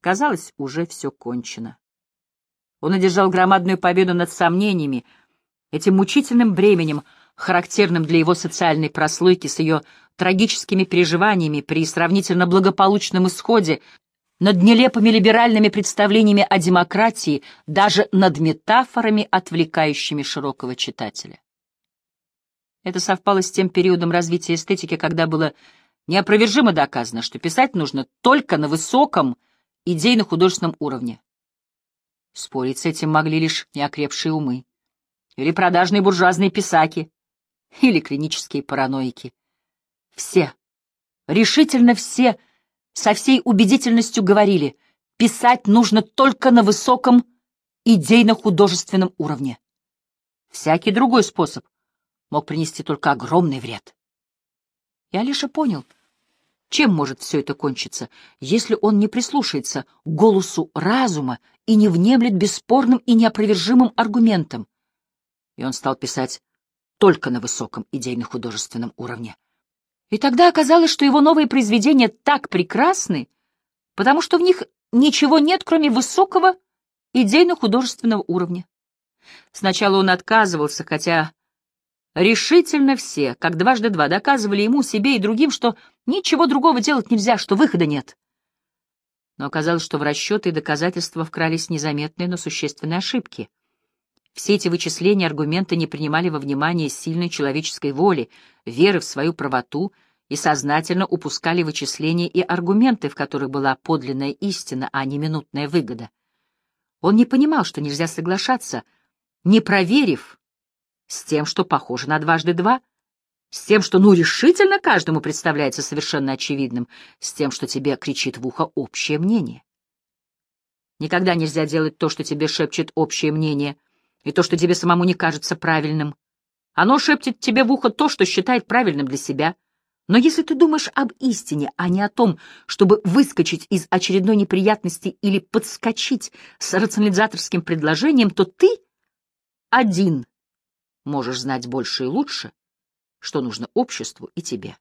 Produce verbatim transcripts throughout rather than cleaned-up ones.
Казалось, уже все кончено. Он одержал громадную победу над сомнениями, этим мучительным бременем, характерным для его социальной прослойки с ее трагическими переживаниями при сравнительно благополучном исходе, над нелепыми либеральными представлениями о демократии, даже над метафорами, отвлекающими широкого читателя. Это совпало с тем периодом развития эстетики, когда было неопровержимо доказано, что писать нужно только на высоком идейно-художественном уровне. Спорить с этим могли лишь неокрепшие умы, или продажные буржуазные писаки, или клинические параноики. Все, решительно все, со всей убедительностью говорили, писать нужно только на высоком идейно-художественном уровне. Всякий другой способ мог принести только огромный вред. И Алеша понял, чем может все это кончиться, если он не прислушается к голосу разума и не внемлет бесспорным и неопровержимым аргументам. И он стал писать только на высоком идейно-художественном уровне. И тогда оказалось, что его новые произведения так прекрасны, потому что в них ничего нет, кроме высокого идейно-художественного уровня. Сначала он отказывался, хотя решительно все, как дважды два, доказывали ему, себе и другим, что ничего другого делать нельзя, что выхода нет. Но оказалось, что в расчеты и доказательства вкрались незаметные, но существенные ошибки. Все эти вычисления, аргументы не принимали во внимание сильной человеческой воли, веры в свою правоту и сознательно упускали вычисления и аргументы, в которых была подлинная истина, а не минутная выгода. Он не понимал, что нельзя соглашаться, не проверив, с тем, что похоже на дважды два, с тем, что ну решительно каждому представляется совершенно очевидным, с тем, что тебе кричит в ухо общее мнение. Никогда нельзя делать то, что тебе шепчет общее мнение, и то, что тебе самому не кажется правильным. Оно шепчет тебе в ухо то, что считает правильным для себя. Но если ты думаешь об истине, а не о том, чтобы выскочить из очередной неприятности или подскочить с рационализаторским предложением, то ты один можешь знать больше и лучше, что нужно обществу и тебе.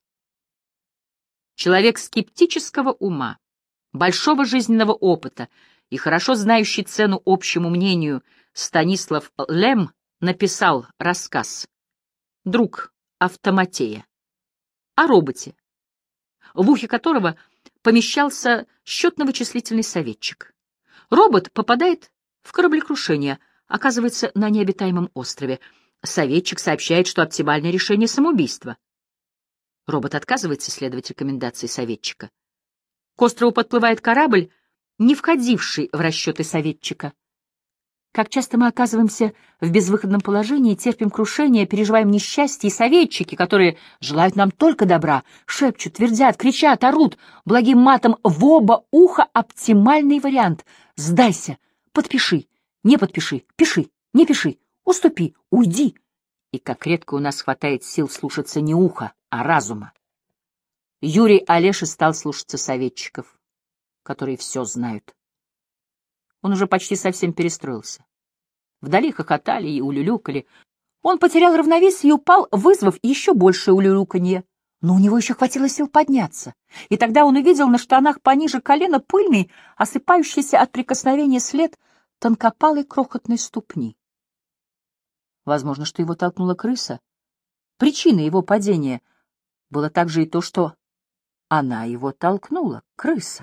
Человек скептического ума, большого жизненного опыта и хорошо знающий цену общему мнению Станислав Лем написал рассказ «Друг Автоматея» о роботе, в ухе которого помещался счетно-вычислительный советчик. Робот попадает в кораблекрушение, оказывается на необитаемом острове. Советчик сообщает, что оптимальное решение — самоубийство. Робот отказывается следовать рекомендации советчика. К острову подплывает корабль, не входивший в расчеты советчика. Как часто мы оказываемся в безвыходном положении, терпим крушение, переживаем несчастье, и советчики, которые желают нам только добра, шепчут, твердят, кричат, орут благим матом в оба уха оптимальный вариант. Сдайся, подпиши, не подпиши, пиши, не пиши, уступи, уйди. И как редко у нас хватает сил слушаться не уха, а разума. Юрий Олеша стал слушаться советчиков, которые все знают. Он уже почти совсем перестроился. Вдали хохотали и улюлюкали. Он потерял равновесие и упал, вызвав еще большее улюлюканье. Но у него еще хватило сил подняться. И тогда он увидел на штанах пониже колена пыльный, осыпающийся от прикосновения след тонкопалой крохотной ступни. Возможно, что его толкнула крыса. Причиной его падения было также и то, что она его толкнула, крыса.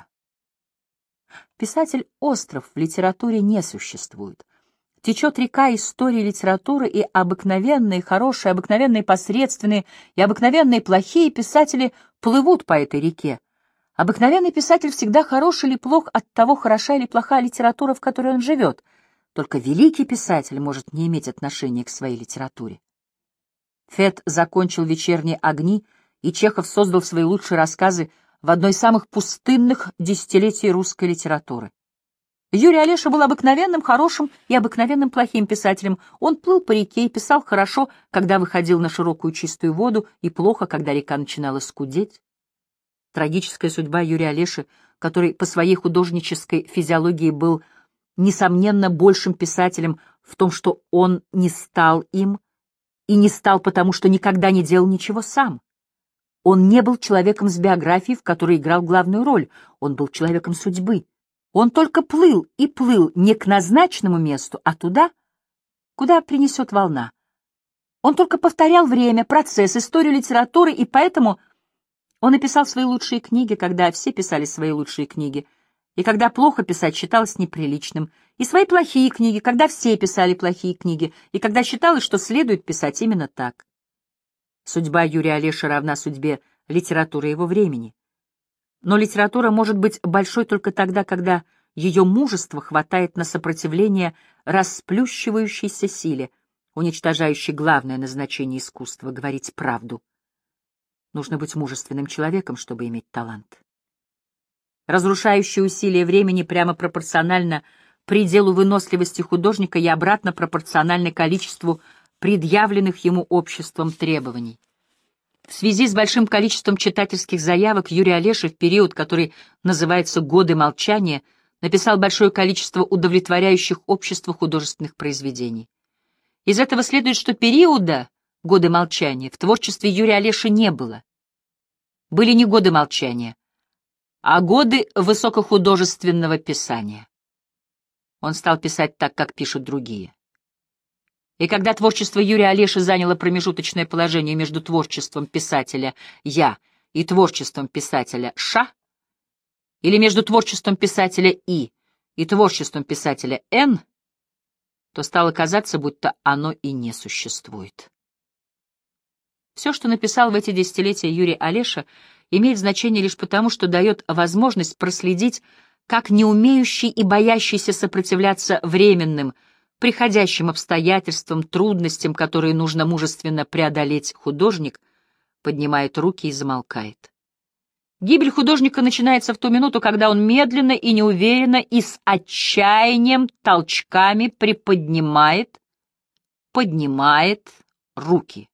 Писатель-остров в литературе не существует. Течет река истории литературы, и обыкновенные хорошие, обыкновенные посредственные и обыкновенные плохие писатели плывут по этой реке. Обыкновенный писатель всегда хорош или плох от того, хороша или плоха литература, в которой он живет. Только великий писатель может не иметь отношения к своей литературе. Фет закончил «Вечерние огни», и Чехов создал свои лучшие рассказы в одной из самых пустынных десятилетий русской литературы. Юрий Олеша был обыкновенным хорошим и обыкновенным плохим писателем. Он плыл по реке и писал хорошо, когда выходил на широкую чистую воду, и плохо, когда река начинала скудеть. Трагическая судьба Юрия Олеши, который по своей художнической физиологии был, несомненно, большим писателем, в том, что он не стал им, и не стал потому, что никогда не делал ничего сам. Он не был человеком с биографией, в которой играл главную роль, он был человеком судьбы. Он только плыл и плыл не к назначенному месту, а туда, куда принесет волна. Он только повторял время, процесс, историю литературы, и поэтому он и писал свои лучшие книги, когда все писали свои лучшие книги, и когда плохо писать считалось неприличным, и свои плохие книги, когда все писали плохие книги, и когда считалось, что следует писать именно так. Судьба Юрия Олеши равна судьбе литературы его времени. Но литература может быть большой только тогда, когда ее мужество хватает на сопротивление расплющивающейся силе, уничтожающей главное назначение искусства — говорить правду. Нужно быть мужественным человеком, чтобы иметь талант. Разрушающее усилие времени прямо пропорционально пределу выносливости художника и обратно пропорционально количеству предъявленных ему обществом требований. В связи с большим количеством читательских заявок Юрий Олеша в период, который называется «Годы молчания», написал большое количество удовлетворяющих обществу художественных произведений. Из этого следует, что периода «Годы молчания» в творчестве Юрия Олеши не было. Были не годы молчания, а годы высокохудожественного писания. Он стал писать так, как пишут другие. И когда творчество Юрия Олеши заняло промежуточное положение между творчеством писателя «Я» и творчеством писателя «Ш», или между творчеством писателя «И» и творчеством писателя «Н», то стало казаться, будто оно и не существует. Все, что написал в эти десятилетия Юрий Олеша, имеет значение лишь потому, что дает возможность проследить, как неумеющий и боящийся сопротивляться временным, приходящим обстоятельствам, трудностям, которые нужно мужественно преодолеть художник, поднимает руки и замолкает. Гибель художника начинается в ту минуту, когда он медленно и неуверенно и с отчаянием толчками приподнимает, поднимает руки.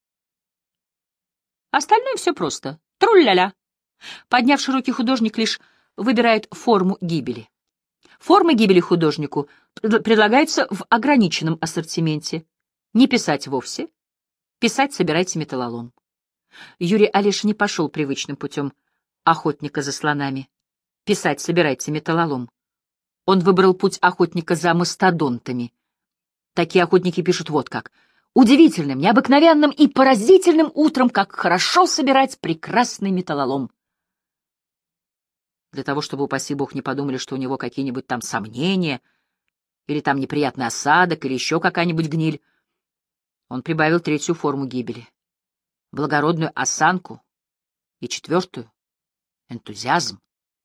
Остальное все просто. Тру-ля-ля. Поднявший руки художник лишь выбирает форму гибели. Формы гибели художнику предлагаются в ограниченном ассортименте. Не писать вовсе. Писать собирайте металлолом. Юрий Олеша не пошел привычным путем охотника за слонами. Писать собирайте металлолом. Он выбрал путь охотника за мастодонтами. Такие охотники пишут вот как. Удивительным, необыкновенным и поразительным утром, как хорошо собирать прекрасный металлолом. Для того, чтобы, упаси бог, не подумали, что у него какие-нибудь там сомнения, или там неприятный осадок, или еще какая-нибудь гниль, он прибавил третью форму гибели, благородную осанку, и четвертую — энтузиазм.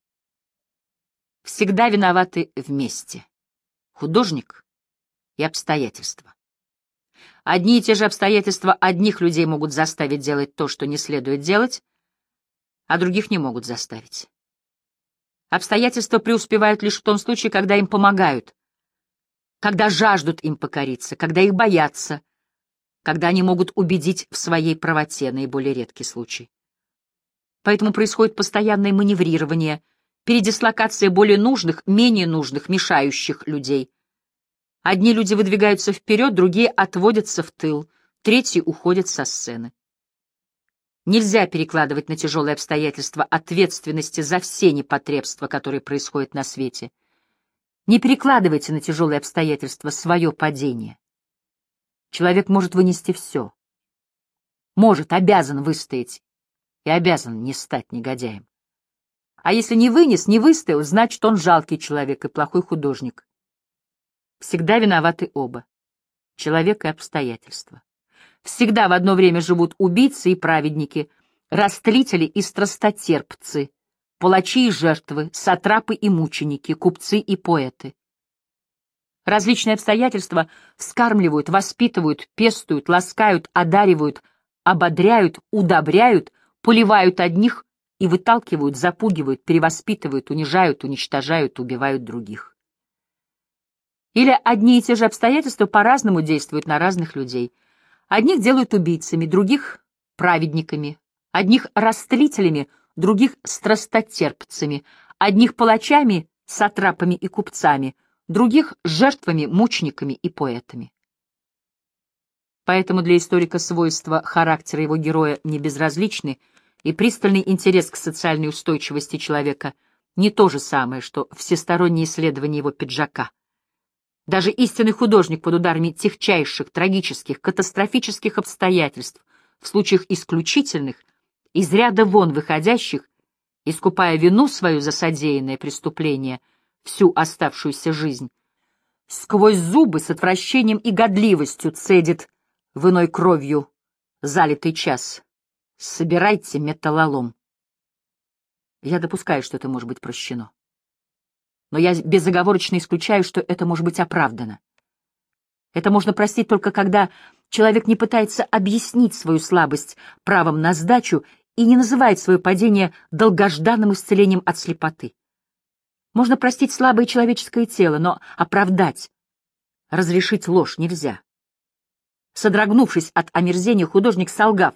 Всегда виноваты вместе художник и обстоятельства. Одни и те же обстоятельства одних людей могут заставить делать то, что не следует делать, а других не могут заставить. Обстоятельства преуспевают лишь в том случае, когда им помогают, когда жаждут им покориться, когда их боятся, когда они могут убедить в своей правоте, наиболее редкий случай. Поэтому происходит постоянное маневрирование, передислокация более нужных, менее нужных, мешающих людей. Одни люди выдвигаются вперед, другие отводятся в тыл, третьи уходят со сцены. Нельзя перекладывать на тяжелые обстоятельства ответственности за все непотребства, которые происходят на свете. Не перекладывайте на тяжелые обстоятельства свое падение. Человек может вынести все. Может, обязан выстоять и обязан не стать негодяем. А если не вынес, не выстоял, значит, он жалкий человек и плохой художник. Всегда виноваты оба — человек и обстоятельства. Всегда в одно время живут убийцы и праведники, растлители и страстотерпцы, палачи и жертвы, сатрапы и мученики, купцы и поэты. Различные обстоятельства вскармливают, воспитывают, пестуют, ласкают, одаривают, ободряют, удобряют, поливают одних и выталкивают, запугивают, перевоспитывают, унижают, уничтожают, убивают других. Или одни и те же обстоятельства по-разному действуют на разных людей. Одних делают убийцами, других — праведниками, одних — растлителями, других — страстотерпцами, одних — палачами, сатрапами и купцами, других — жертвами, мучениками и поэтами. Поэтому для историка свойства характера его героя не безразличны, и пристальный интерес к социальной устойчивости человека не то же самое, что всестороннее исследование его пиджака. Даже истинный художник под ударами тягчайших, трагических, катастрофических обстоятельств, в случаях исключительных, из ряда вон выходящих, искупая вину свою за содеянное преступление всю оставшуюся жизнь, сквозь зубы с отвращением и годливостью цедит в иной кровью залитый час. Собирайте металлолом. Я допускаю, что это может быть прощено. Но я безоговорочно исключаю, что это может быть оправдано. Это можно простить только когда человек не пытается объяснить свою слабость правом на сдачу и не называет свое падение долгожданным исцелением от слепоты. Можно простить слабое человеческое тело, но оправдать, разрешить ложь нельзя. Содрогнувшись от омерзения, художник, солгав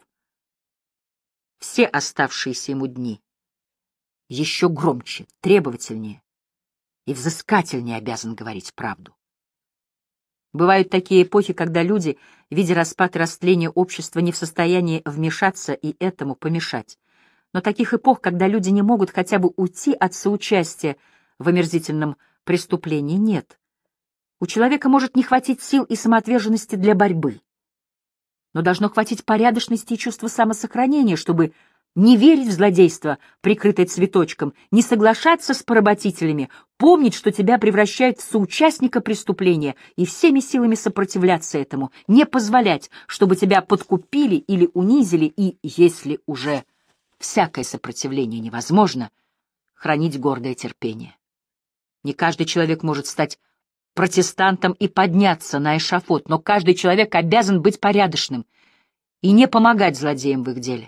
все оставшиеся ему дни, еще громче, требовательнее и взыскательнее обязан говорить правду. Бывают такие эпохи, когда люди, видя распад и растление общества, не в состоянии вмешаться и этому помешать. Но таких эпох, когда люди не могут хотя бы уйти от соучастия в омерзительном преступлении, нет. У человека может не хватить сил и самоотверженности для борьбы, но должно хватить порядочности и чувства самосохранения, чтобы не верить в злодейство, прикрытое цветочком, не соглашаться с поработителями, помнить, что тебя превращают в соучастника преступления, и всеми силами сопротивляться этому, не позволять, чтобы тебя подкупили или унизили, и, если уже всякое сопротивление невозможно, хранить гордое терпение. Не каждый человек может стать протестантом и подняться на эшафот, но каждый человек обязан быть порядочным и не помогать злодеям в их деле.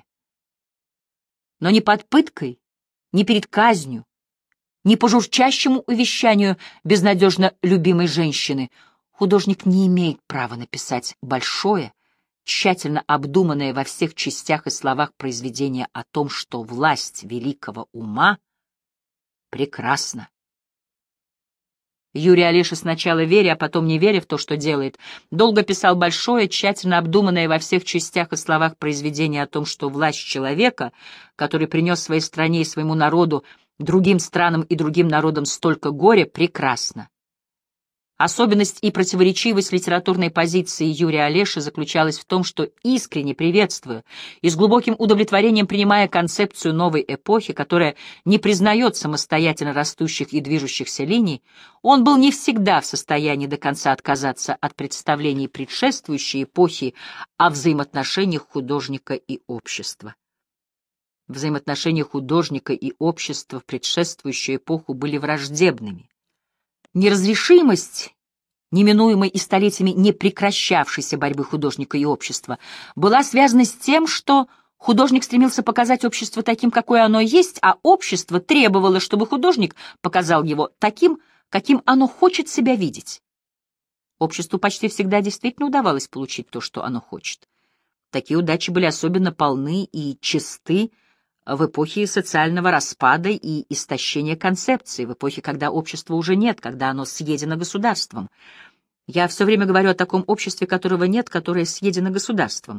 Но ни под пыткой, ни перед казнью, ни по журчащему увещанию безнадежно любимой женщины художник не имеет права написать большое, тщательно обдуманное во всех частях и словах произведение о том, что власть великого ума прекрасна. Юрий Олеша, сначала веря, а потом не веря в то, что делает, долго писал большое, тщательно обдуманное во всех частях и словах произведение о том, что власть человека, который принес своей стране и своему народу, другим странам и другим народам столько горя, прекрасна. Особенность и противоречивость литературной позиции Юрия Олеши заключалась в том, что, искренне приветствуя и с глубоким удовлетворением принимая концепцию новой эпохи, которая не признает самостоятельно растущих и движущихся линий, он был не всегда в состоянии до конца отказаться от представлений предшествующей эпохи о взаимоотношениях художника и общества. Взаимоотношения художника и общества в предшествующую эпоху были враждебными. Неразрешимость, неминуемой и столетиями не прекращавшейся борьбы художника и общества, была связана с тем, что художник стремился показать общество таким, какое оно есть, а общество требовало, чтобы художник показал его таким, каким оно хочет себя видеть. Обществу почти всегда действительно удавалось получить то, что оно хочет. Такие удачи были особенно полны и чисты в эпохе социального распада и истощения концепции, в эпохе, когда общества уже нет, когда оно съедено государством. Я все время говорю о таком обществе, которого нет, которое съедено государством.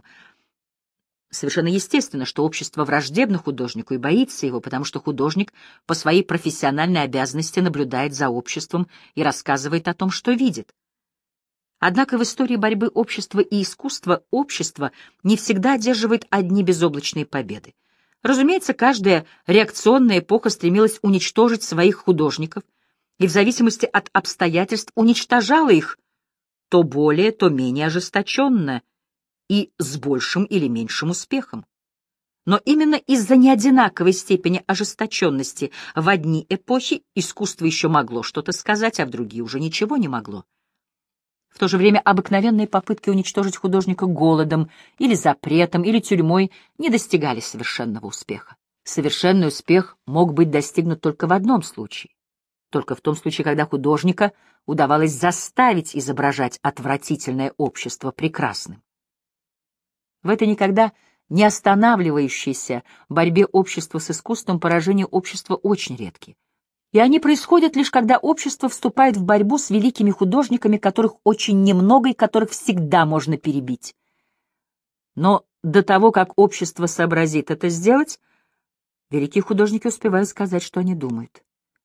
Совершенно естественно, что общество враждебно художнику и боится его, потому что художник по своей профессиональной обязанности наблюдает за обществом и рассказывает о том, что видит. Однако в истории борьбы общества и искусства общество не всегда одерживает одни безоблачные победы. Разумеется, каждая реакционная эпоха стремилась уничтожить своих художников и в зависимости от обстоятельств уничтожала их то более, то менее ожесточенно и с большим или меньшим успехом. Но именно из-за неодинаковой степени ожесточенности в одни эпохи искусство еще могло что-то сказать, а в другие уже ничего не могло. В то же время обыкновенные попытки уничтожить художника голодом или запретом или тюрьмой не достигали совершенного успеха. Совершенный успех мог быть достигнут только в одном случае. Только в том случае, когда художника удавалось заставить изображать отвратительное общество прекрасным. В этой никогда не останавливающейся борьбе общества с искусством поражения общества очень редки. И они происходят лишь когда общество вступает в борьбу с великими художниками, которых очень немного и которых всегда можно перебить. Но до того, как общество сообразит это сделать, великие художники успевают сказать, что они думают.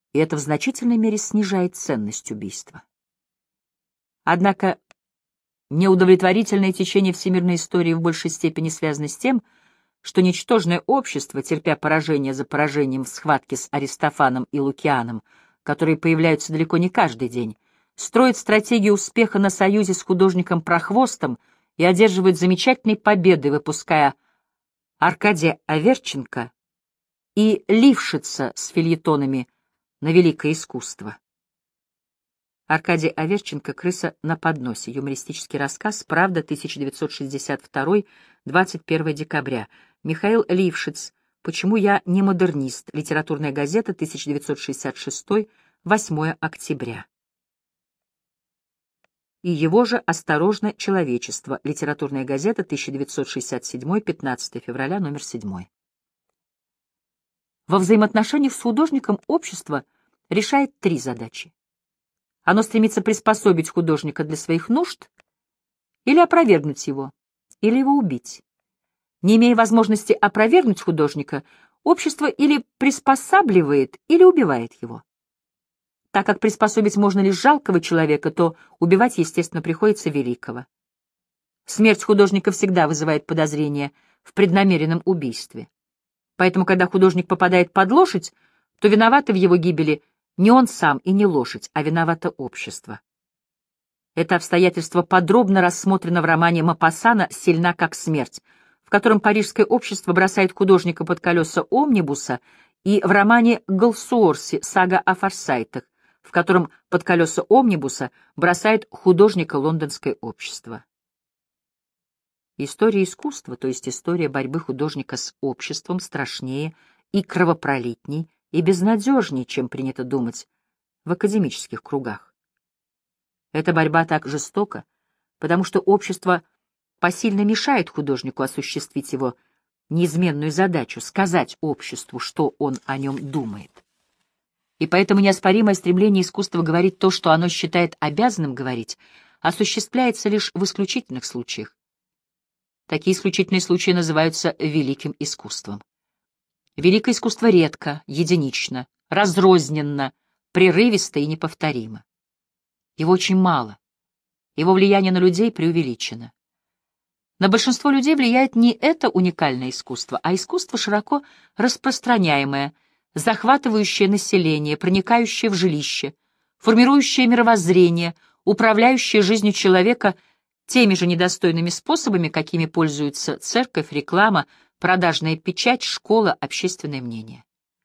и это в значительной мере снижает ценность убийства. Однако неудовлетворительное течение всемирной истории в большей степени связано с тем, что ничтожное общество, терпя поражение за поражением в схватке с Аристофаном и Лукианом, которые появляются далеко не каждый день, строит стратегию успеха на союзе с художником Прохвостом и одерживает замечательные победы, выпуская Аркадия Аверченко и Лившица с фельетонами на великое искусство. Аркадий Аверченко «Крыса на подносе». Юмористический рассказ. Правда, тысяча девятьсот шестьдесят второй, двадцать первого декабря. Михаил Лившиц. Почему я не модернист? Литературная газета, тысяча девятьсот шестьдесят шестой, восьмого октября. И его же «Осторожно, человечество». Литературная газета, тысяча девятьсот шестьдесят седьмой, пятнадцатого февраля, номер семь. Во взаимоотношениях с художником общество решает три задачи. Оно стремится приспособить художника для своих нужд или опровергнуть его, или его убить. Не имея возможности опровергнуть художника, общество или приспосабливает, или убивает его. Так как приспособить можно лишь жалкого человека, то убивать, естественно, приходится великого. Смерть художника всегда вызывает подозрение в преднамеренном убийстве. Поэтому, когда художник попадает под лошадь, то виноваты в его гибели не он сам и не лошадь, а виновато общество. Это обстоятельство подробно рассмотрено в романе Мопассана «Сильна как смерть», в котором парижское общество бросает художника под колеса омнибуса, и в романе Голсуорси «Сага о форсайтах», в котором под колеса омнибуса бросает художника лондонское общество. История искусства, то есть история борьбы художника с обществом, страшнее и кровопролитней, и безнадежнее, чем принято думать в академических кругах. Эта борьба так жестока, потому что общество посильно мешает художнику осуществить его неизменную задачу — сказать обществу, что он о нем думает. И поэтому неоспоримое стремление искусства говорить то, что оно считает обязанным говорить, осуществляется лишь в исключительных случаях. Такие исключительные случаи называются великим искусством. Великое искусство редко, единично, разрозненно, прерывисто и неповторимо. Его очень мало. Его влияние на людей преувеличено. На большинство людей влияет не это уникальное искусство, а искусство широко распространяемое, захватывающее население, проникающее в жилище, формирующее мировоззрение, управляющее жизнью человека теми же недостойными способами, какими пользуются церковь, реклама, продажная печать, школа, общественное мнение.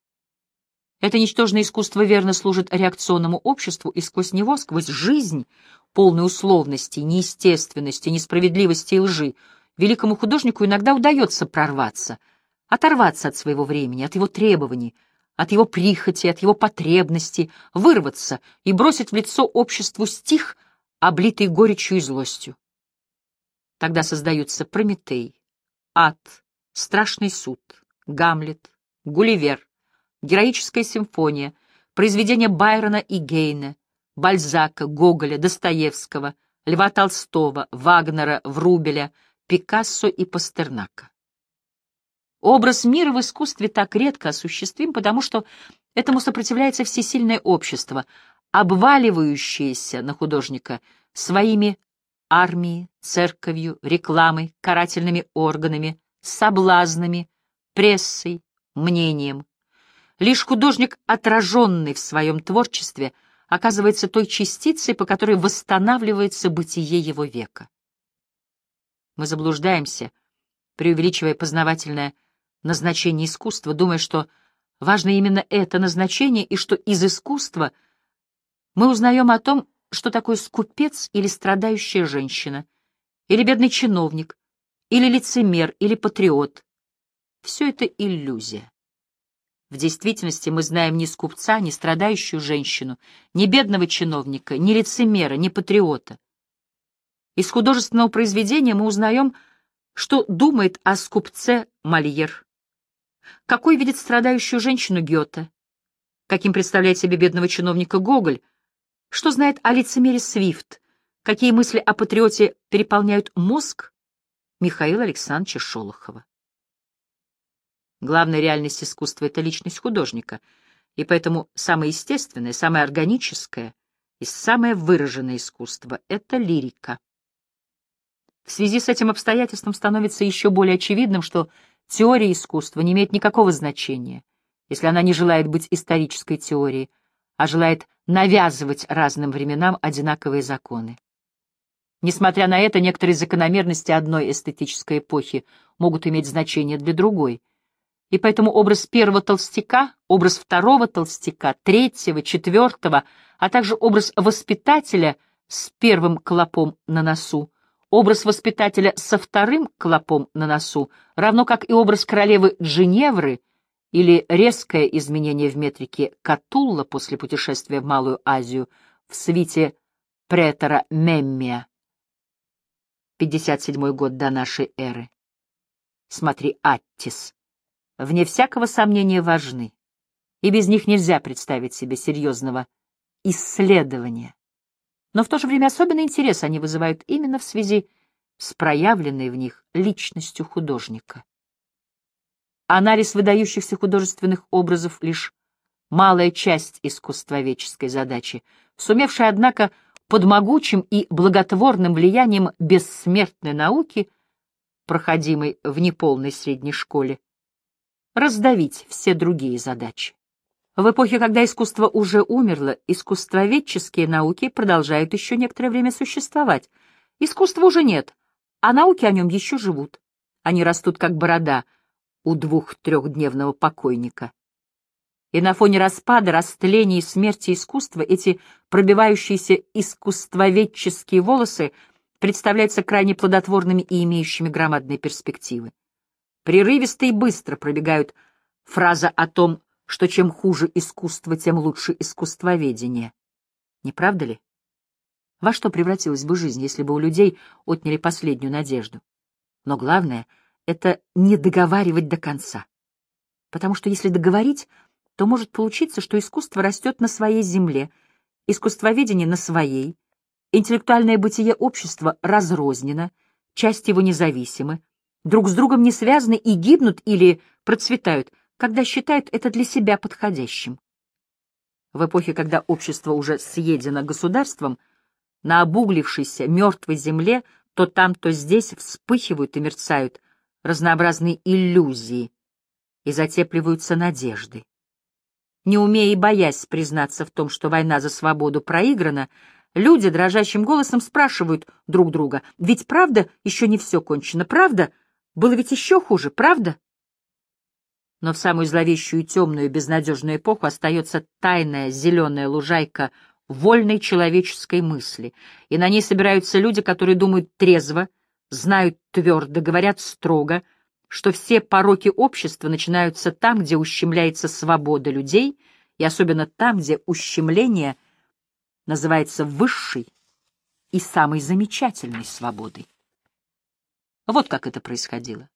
Это ничтожное искусство верно служит реакционному обществу, и сквозь него, сквозь жизнь, полной условности, неестественности, несправедливости и лжи, великому художнику иногда удается прорваться, оторваться от своего времени, от его требований, от его прихоти, от его потребностей, вырваться и бросить в лицо обществу стих, облитый горечью и злостью. Тогда создаются Прометей, Ад, Страшный суд, Гамлет, Гулливер, Героическая симфония, произведения Байрона и Гейне, Бальзака, Гоголя, Достоевского, Льва Толстого, Вагнера, Врубеля, Пикассо и Пастернака. Образ мира в искусстве так редко осуществим, потому что этому сопротивляется всесильное общество, обваливающееся на художника своими армией, церковью, рекламой, карательными органами, соблазнами, прессой, мнением. Лишь художник, отраженный в своем творчестве, оказывается той частицей, по которой восстанавливается бытие его века. Мы заблуждаемся, преувеличивая познавательное назначение искусства, думая, что важно именно это назначение и что из искусства мы узнаем о том, что такое скупец или страдающая женщина, или бедный чиновник, или лицемер, или патриот. Все это иллюзия. В действительности мы знаем ни скупца, ни страдающую женщину, ни бедного чиновника, ни лицемера, ни патриота. Из художественного произведения мы узнаем, что думает о скупце Мольер, какой видит страдающую женщину Гёте, каким представляет себе бедного чиновника Гоголь, что знает о лицемере Свифт, какие мысли о патриоте переполняют мозг Михаила Александровича Шолохова. Главная реальность искусства — это личность художника. И поэтому самое естественное, самое органическое и самое выраженное искусство — это лирика. В связи с этим обстоятельством становится еще более очевидным, что теория искусства не имеет никакого значения, если она не желает быть исторической теорией, а желает навязывать разным временам одинаковые законы. Несмотря на это, некоторые закономерности одной эстетической эпохи могут иметь значение для другой, и поэтому образ первого толстяка, образ второго толстяка, третьего, четвертого, а также образ воспитателя с первым клопом на носу, образ воспитателя со вторым клопом на носу, равно как и образ королевы Джиневры или резкое изменение в метрике Катулла после путешествия в Малую Азию в свите претора Меммия, пятьдесят седьмой год до нашей эры. Смотри, Аттис. Вне всякого сомнения важны, и без них нельзя представить себе серьезного исследования. Но в то же время особенный интерес они вызывают именно в связи с проявленной в них личностью художника. Анализ выдающихся художественных образов — лишь малая часть искусствоведческой задачи, сумевшая, однако, под могучим и благотворным влиянием бессмертной науки, проходимой в неполной средней школе, раздавить все другие задачи. В эпохе, когда искусство уже умерло, искусствоведческие науки продолжают еще некоторое время существовать. Искусства уже нет, а науки о нем еще живут. Они растут, как борода у двух-трехдневного покойника. И на фоне распада, растления и смерти искусства эти пробивающиеся искусствоведческие волосы представляются крайне плодотворными и имеющими громадные перспективы. Прерывисто и быстро пробегают фраза о том, что чем хуже искусство, тем лучше искусствоведение. Не правда ли? Во что превратилась бы жизнь, если бы у людей отняли последнюю надежду? Но главное — это не договаривать до конца. Потому что если договорить, то может получиться, что искусство растет на своей земле, искусствоведение на своей, интеллектуальное бытие общества разрознено, части его независимы, друг с другом не связаны и гибнут или процветают, когда считают это для себя подходящим. В эпохе, когда общество уже съедено государством, на обуглившейся мертвой земле то там, то здесь вспыхивают и мерцают разнообразные иллюзии и затепливаются надежды. Не умея и боясь признаться в том, что война за свободу проиграна, люди дрожащим голосом спрашивают друг друга: «Ведь правда еще не все кончено? Правда? Было ведь еще хуже, правда?» Но в самую зловещую и темную безнадежную эпоху остается тайная зеленая лужайка вольной человеческой мысли, и на ней собираются люди, которые думают трезво, знают твердо, говорят строго, что все пороки общества начинаются там, где ущемляется свобода людей, и особенно там, где ущемление называется высшей и самой замечательной свободой. Вот как это происходило.